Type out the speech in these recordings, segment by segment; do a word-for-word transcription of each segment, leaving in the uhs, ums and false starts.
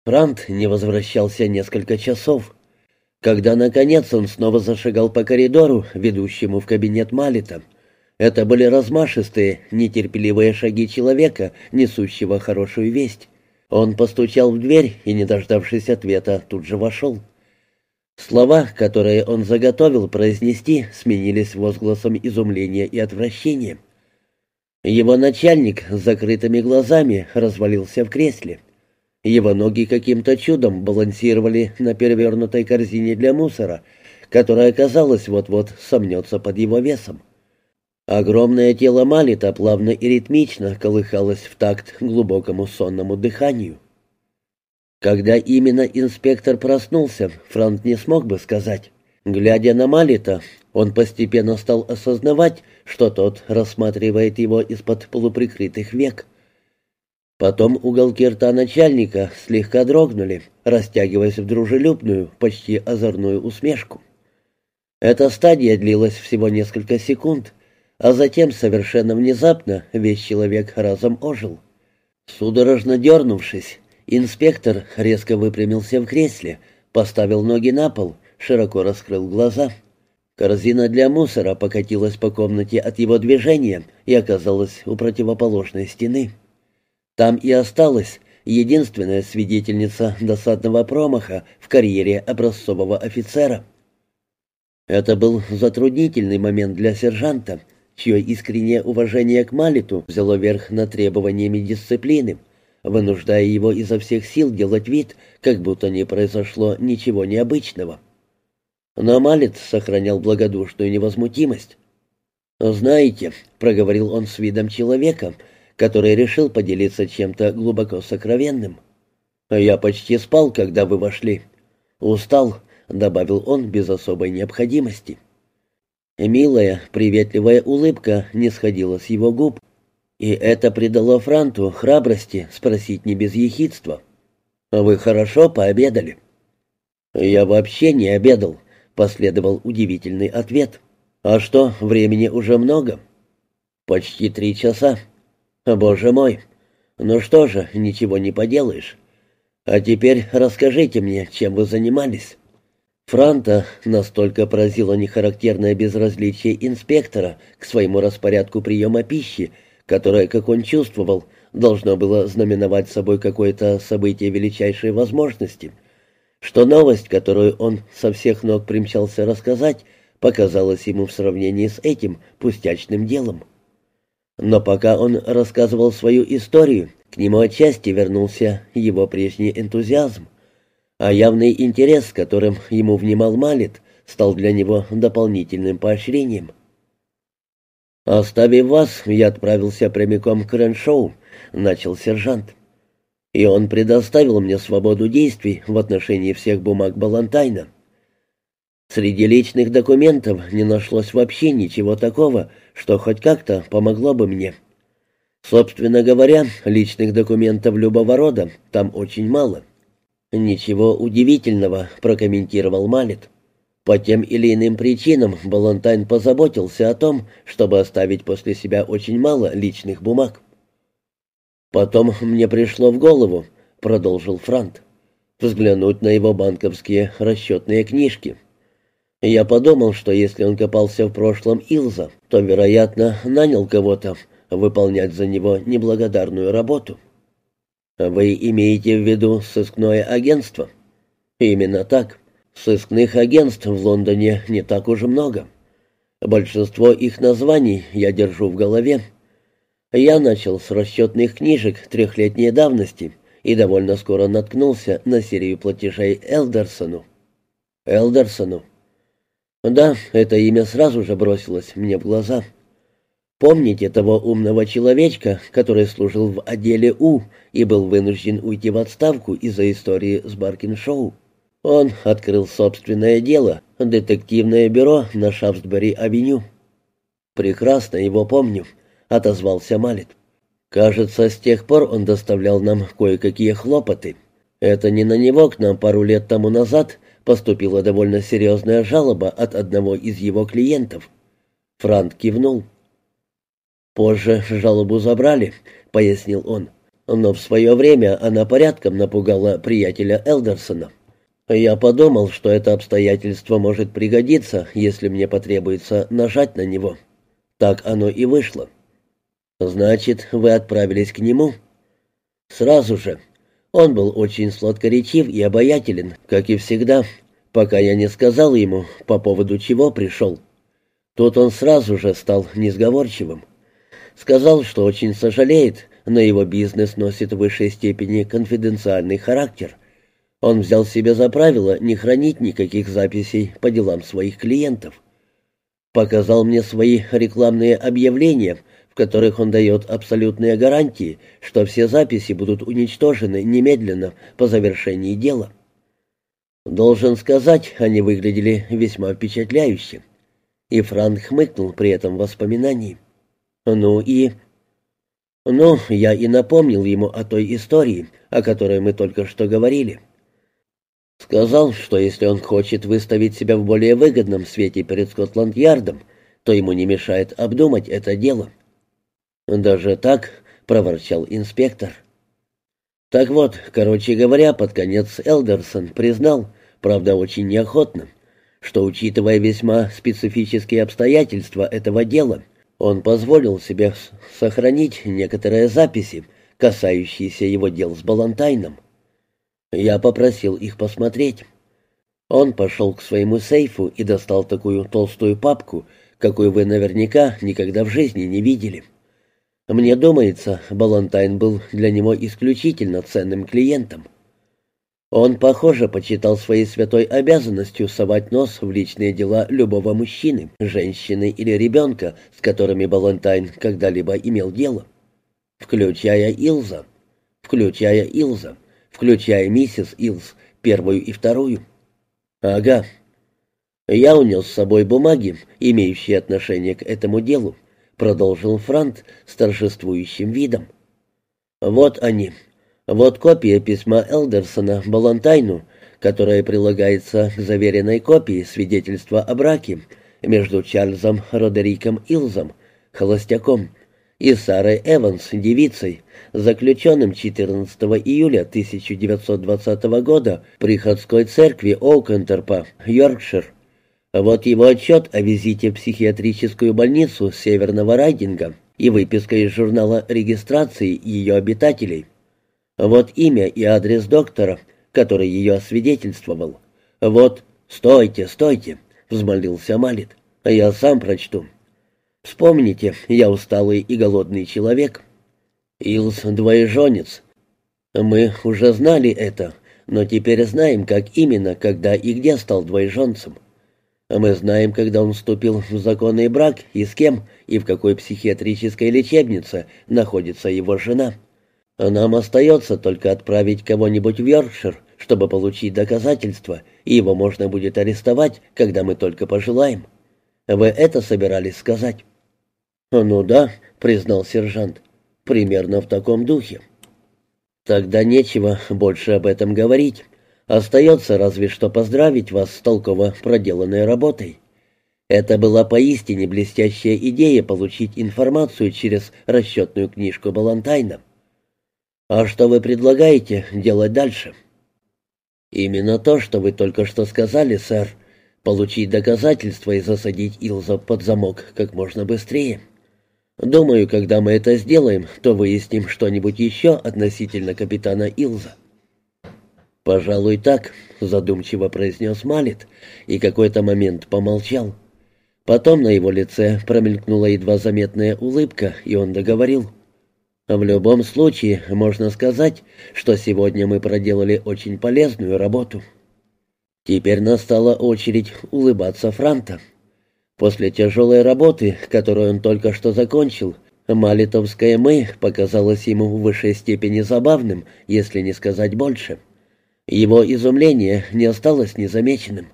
Франт не возвращался несколько часов. Когда, наконец, он снова зашагал по коридору, ведущему в кабинет Малета, это были размашистые, нетерпеливые шаги человека, несущего хорошую весть. Он постучал в дверь и, не дождавшись ответа, тут же вошел. Слова, которые он заготовил произнести, сменились возгласом изумления и отвращения. Его начальник с закрытыми глазами развалился в кресле. Его ноги каким-то чудом балансировали на перевернутой корзине для мусора, которая, казалось, вот-вот сомнется под его весом. Огромное тело Малета плавно и ритмично колыхалось в такт глубокому сонному дыханию. Когда именно инспектор проснулся, Франт не смог бы сказать. Глядя на Малета, он постепенно стал осознавать, что тот рассматривает его из-под полуприкрытых век. Потом уголки рта начальника слегка дрогнули, растягиваясь в дружелюбную, почти озорную усмешку. Эта стадия длилась всего несколько секунд, а затем совершенно внезапно весь человек разом ожил. Судорожно дернувшись, инспектор резко выпрямился в кресле, поставил ноги на пол, широко раскрыл глаза. Корзина для мусора покатилась по комнате от его движения и оказалась у противоположной стены. Там и осталась единственная свидетельница досадного промаха в карьере образцового офицера. Это был затруднительный момент для сержанта, чье искреннее уважение к Малету взяло верх над требованиями дисциплины, вынуждая его изо всех сил делать вид, как будто не произошло ничего необычного. Но Малет сохранял благодушную невозмутимость. «Знаете», — проговорил он с видом человека, который решил поделиться чем-то глубоко сокровенным, «я почти спал, когда вы вошли. Устал», — добавил он без особой необходимости. Милая, приветливая улыбка не сходила с его губ, и это придало Франту храбрости спросить не без ехидства: «Вы хорошо пообедали?» «Я вообще не обедал», — последовал удивительный ответ. «А что, времени уже много?» «Почти три часа». «Боже мой! Ну что же, ничего не поделаешь. А теперь расскажите мне, чем вы занимались». Франта настолько поразило нехарактерное безразличие инспектора к своему распорядку приема пищи, которое, как он чувствовал, должно было знаменовать собой какое-то событие величайшей возможности, что новость, которую он со всех ног примчался рассказать, показалась ему в сравнении с этим пустячным делом. Но пока он рассказывал свою историю, к нему отчасти вернулся его прежний энтузиазм, а явный интерес, с которым ему внимал Малет, стал для него дополнительным поощрением. «Оставив вас, я отправился прямиком к Реншоу», — начал сержант. «И он предоставил мне свободу действий в отношении всех бумаг Балантайна. Среди личных документов не нашлось вообще ничего такого, что хоть как-то помогло бы мне. Собственно говоря, личных документов любого рода там очень мало». «Ничего удивительного», — прокомментировал Малет. «По тем или иным причинам Балантайн позаботился о том, чтобы оставить после себя очень мало личных бумаг». «Потом мне пришло в голову», — продолжил Франт, — «взглянуть на его банковские расчетные книжки. Я подумал, что если он копался в прошлом Илза, то, вероятно, нанял кого-то выполнять за него неблагодарную работу». «Вы имеете в виду сыскное агентство?» «Именно так. Сыскных агентств в Лондоне не так уж много. Большинство их названий я держу в голове. Я начал с расчетных книжек трехлетней давности и довольно скоро наткнулся на серию платежей Элдерсону». «Элдерсону?» «Да, это имя сразу же бросилось мне в глаза. Помните того умного человечка, который служил в отделе У и был вынужден уйти в отставку из-за истории с Баркиншоу? Он открыл собственное дело, детективное бюро на Шафтсбери-авеню». «Прекрасно его помню», — отозвался Малет. «Кажется, с тех пор он доставлял нам кое-какие хлопоты. Это не на него к нам пару лет тому назад поступила довольно серьезная жалоба от одного из его клиентов». Франт кивнул. «Позже жалобу забрали», — пояснил он. Но в свое время она порядком напугала приятеля Элдерсона. Я подумал, что это обстоятельство может пригодиться, если мне потребуется нажать на него. Так оно и вышло. Значит, вы отправились к нему? Сразу же. Он был очень сладкоречив и обаятелен, как и всегда, пока я не сказал ему, по поводу чего пришел. Тут он сразу же стал несговорчивым. Сказал, что очень сожалеет, но его бизнес носит в высшей степени конфиденциальный характер. Он взял себе за правило не хранить никаких записей по делам своих клиентов. Показал мне свои рекламные объявления, в которых он дает абсолютные гарантии, что все записи будут уничтожены немедленно по завершении дела. Должен сказать, они выглядели весьма впечатляюще. И Франк хмыкнул при этом воспоминании. Ну и... Ну, я и напомнил ему о той истории, о которой мы только что говорили. Сказал, что если он хочет выставить себя в более выгодном свете перед Скотланд-Ярдом, то ему не мешает обдумать это дело. «Даже так?» — проворчал инспектор. Так вот, короче говоря, под конец Элдерсон признал, правда очень неохотно, что, учитывая весьма специфические обстоятельства этого дела, он позволил себе сохранить некоторые записи, касающиеся его дел с Балантайном. Я попросил их посмотреть. Он пошел к своему сейфу и достал такую толстую папку, какую вы наверняка никогда в жизни не видели. Мне думается, Балантайн был для него исключительно ценным клиентом. Он, похоже, почитал своей святой обязанностью совать нос в личные дела любого мужчины, женщины или ребенка, с которыми Балантайн когда-либо имел дело. Включая Илза. Включая Илза. Включая миссис Илз, первую и вторую. Ага. Я унес с собой бумаги, имеющие отношение к этому делу, продолжил Франт с торжествующим видом. Вот они. Вот копия письма Элдерсона Балантайну, которая прилагается к заверенной копии свидетельства о браке между Чарльзом Родериком Илзом, холостяком, и Сарой Эванс, девицей, заключенным четырнадцатого июля тысяча девятьсот двадцатого года в приходской церкви Оукентерпа, Йоркшир. Вот его отчет о визите в психиатрическую больницу Северного Райдинга и выписка из журнала регистрации ее обитателей. Вот имя и адрес доктора, который ее освидетельствовал. Вот... «Стойте, стойте!» — взмолился Малет. «Я сам прочту. Вспомните, я усталый и голодный человек. Илс — двоеженец. Мы уже знали это, но теперь знаем, как именно, когда и где стал двоеженцем. Мы знаем, когда он вступил в законный брак и с кем, и в какой психиатрической лечебнице находится его жена. Нам остается только отправить кого-нибудь в Йоркшир, чтобы получить доказательства, и его можно будет арестовать, когда мы только пожелаем. Вы это собирались сказать?» «Ну да», — признал сержант, — «примерно в таком духе». «Тогда нечего больше об этом говорить. Остается разве что поздравить вас с толково проделанной работой. Это была поистине блестящая идея получить информацию через расчетную книжку Балантайна. А что вы предлагаете делать дальше?» «Именно то, что вы только что сказали, сэр. Получить доказательства и засадить Илза под замок как можно быстрее. Думаю, когда мы это сделаем, то выясним что-нибудь еще относительно капитана Илза». «Пожалуй, так», — задумчиво произнес Малет и какой-то момент помолчал. Потом на его лице промелькнула едва заметная улыбка, и он договорил. «В любом случае, можно сказать, что сегодня мы проделали очень полезную работу». Теперь настала очередь улыбаться Франта. После тяжелой работы, которую он только что закончил, малетовское «мы» показалось ему в высшей степени забавным, если не сказать больше. Его изумление не осталось незамеченным.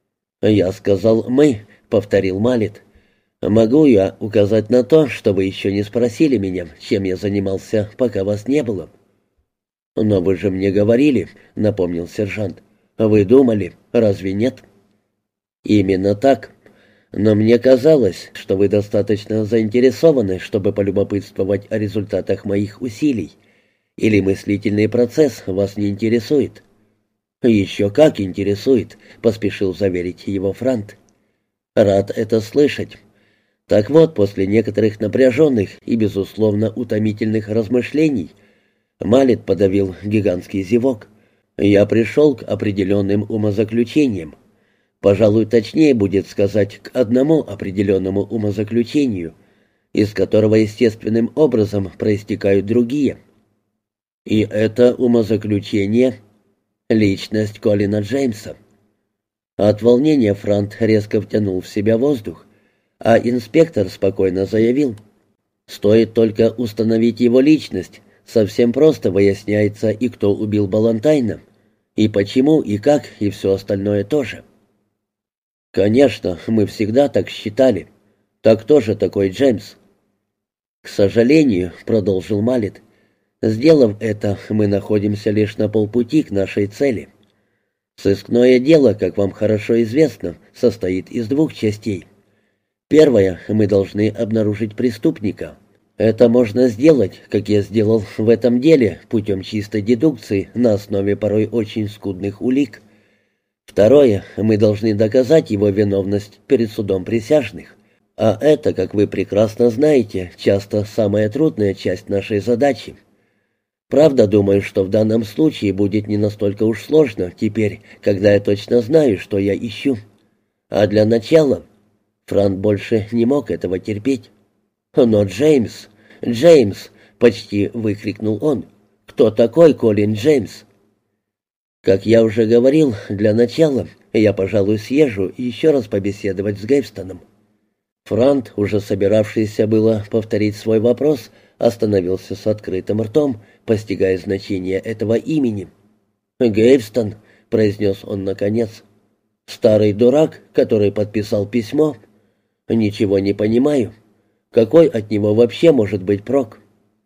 «Я сказал «мы», — повторил Малет. «Могу я указать на то, что вы еще не спросили меня, чем я занимался, пока вас не было?» «Но вы же мне говорили», — напомнил сержант. «Вы думали, разве нет?» «Именно так. Но мне казалось, что вы достаточно заинтересованы, чтобы полюбопытствовать о результатах моих усилий. Или мыслительный процесс вас не интересует?» «Еще как интересует», — поспешил заверить его Франт. «Рад это слышать. Так вот, после некоторых напряженных и, безусловно, утомительных размышлений, Малет подавил гигантский зевок. Я пришел к определенным умозаключениям. Пожалуй, точнее будет сказать, к одному определенному умозаключению, из которого естественным образом проистекают другие. И это умозаключение — личность Колина Джеймса». От волнения Франт резко втянул в себя воздух, а инспектор спокойно заявил: «Стоит только установить его личность, совсем просто выясняется и кто убил Балантайна, и почему, и как, и все остальное тоже». «Конечно, мы всегда так считали. Так кто же такой Джеймс?» «К сожалению», — продолжил Малет, — «сделав это, мы находимся лишь на полпути к нашей цели. Сыскное дело, как вам хорошо известно, состоит из двух частей. Первое, мы должны обнаружить преступника. Это можно сделать, как я сделал в этом деле, путем чистой дедукции на основе порой очень скудных улик. Второе, мы должны доказать его виновность перед судом присяжных. А это, как вы прекрасно знаете, часто самая трудная часть нашей задачи. Правда, думаю, что в данном случае будет не настолько уж сложно теперь, когда я точно знаю, что я ищу. А для начала...» Франт больше не мог этого терпеть. «Но Джеймс, Джеймс!» — почти выкрикнул он. «Кто такой Колин Джеймс?» «Как я уже говорил, для начала я, пожалуй, съезжу еще раз побеседовать с Гейвстоном». Франт, уже собиравшийся было повторить свой вопрос, остановился с открытым ртом, постигая значение этого имени. «Гейвстон», — произнес он наконец, — «старый дурак, который подписал письмо. Ничего не понимаю. Какой от него вообще может быть прок?»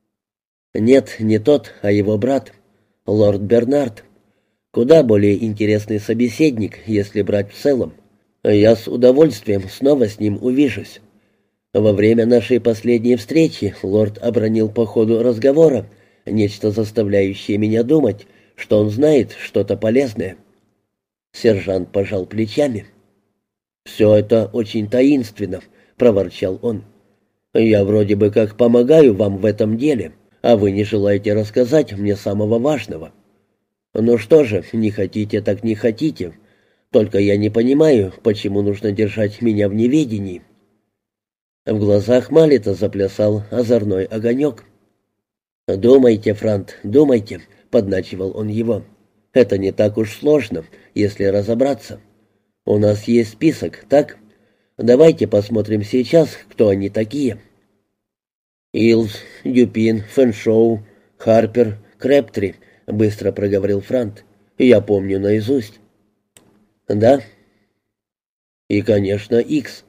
«Нет, не тот, а его брат, лорд Бернард. Куда более интересный собеседник, если брать в целом. Я с удовольствием снова с ним увижусь. Во время нашей последней встречи лорд обронил по ходу разговора нечто, заставляющее меня думать, что он знает что-то полезное». Сержант пожал плечами. «Все это очень таинственно», — проворчал он. «Я вроде бы как помогаю вам в этом деле, а вы не желаете рассказать мне самого важного. Ну что же, не хотите так не хотите. Только я не понимаю, почему нужно держать меня в неведении». В глазах Малета заплясал озорной огонек. «Думайте, Франт, думайте», — подначивал он его. «Это не так уж сложно, если разобраться. У нас есть список, так? Давайте посмотрим сейчас, кто они такие». «Илс, Дюпин, Фэншоу, Харпер, Крэптри», — быстро проговорил Франт. «Я помню наизусть». «Да?» «И, конечно, Икс.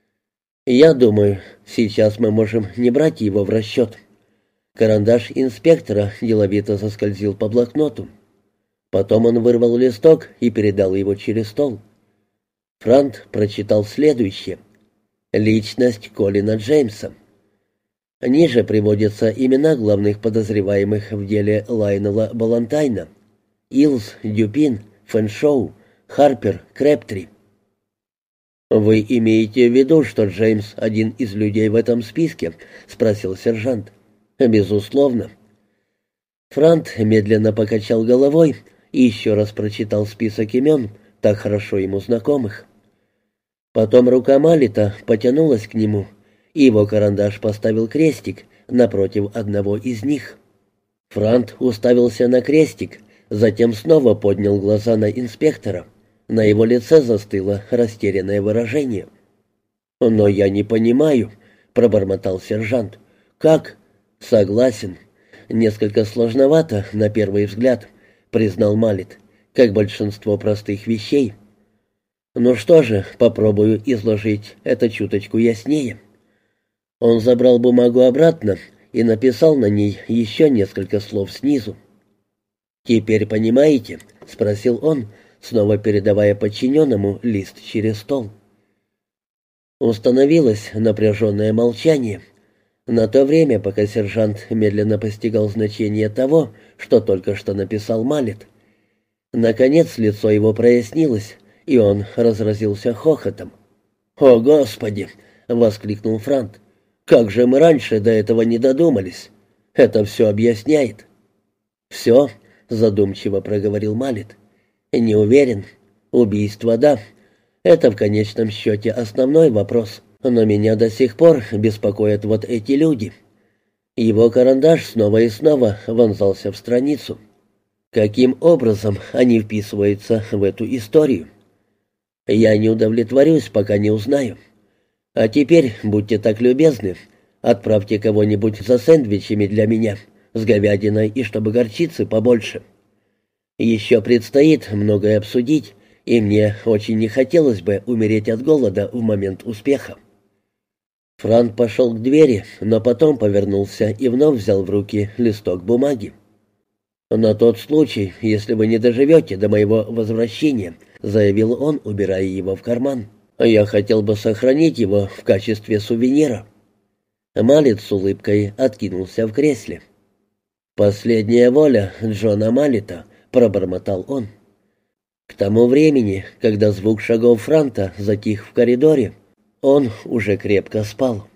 Я думаю, сейчас мы можем не брать его в расчет». Карандаш инспектора деловито заскользил по блокноту. Потом он вырвал листок и передал его через стол. Франт прочитал следующее. «Личность Колина Джеймса». Ниже приводятся имена главных подозреваемых в деле Лайнела Балантайна: Илс, Дюпин, Фэншоу, Харпер, Крэптри. «Вы имеете в виду, что Джеймс один из людей в этом списке?» — спросил сержант. «Безусловно». Франт медленно покачал головой и еще раз прочитал список имен, так хорошо ему знакомых. Потом рука Малета потянулась к нему, и его карандаш поставил крестик напротив одного из них. Франт уставился на крестик, затем снова поднял глаза на инспектора. На его лице застыло растерянное выражение. «Но я не понимаю», — пробормотал сержант. «Как?» «Согласен. Несколько сложновато, на первый взгляд», — признал Малет, «как большинство простых вещей. Ну что же, попробую изложить это чуточку яснее». Он забрал бумагу обратно и написал на ней еще несколько слов снизу. «Теперь понимаете?» — спросил он, снова передавая подчиненному лист через стол. Установилось напряженное молчание. На то время, пока сержант медленно постигал значение того, что только что написал Маллет, наконец лицо его прояснилось, и он разразился хохотом. «О, Господи!» — воскликнул Франт. «Как же мы раньше до этого не додумались? Это все объясняет». «Все?» — задумчиво проговорил Маллет. «Не уверен. Убийство, да. Это в конечном счете основной вопрос. Но меня до сих пор беспокоят вот эти люди». Его карандаш снова и снова вонзался в страницу. Каким образом они вписываются в эту историю? Я не удовлетворюсь, пока не узнаю. А теперь, будьте так любезны, отправьте кого-нибудь за сэндвичами для меня, с говядиной и чтобы горчицы побольше. Еще предстоит многое обсудить, и мне очень не хотелось бы умереть от голода в момент успеха. Франт пошел к двери, но потом повернулся и вновь взял в руки листок бумаги. «На тот случай, если вы не доживете до моего возвращения», — заявил он, убирая его в карман, — «я хотел бы сохранить его в качестве сувенира». Маллет с улыбкой откинулся в кресле. «Последняя воля Джона Маллета», — пробормотал он. К тому времени, когда звук шагов Франта затих в коридоре, он уже крепко спал.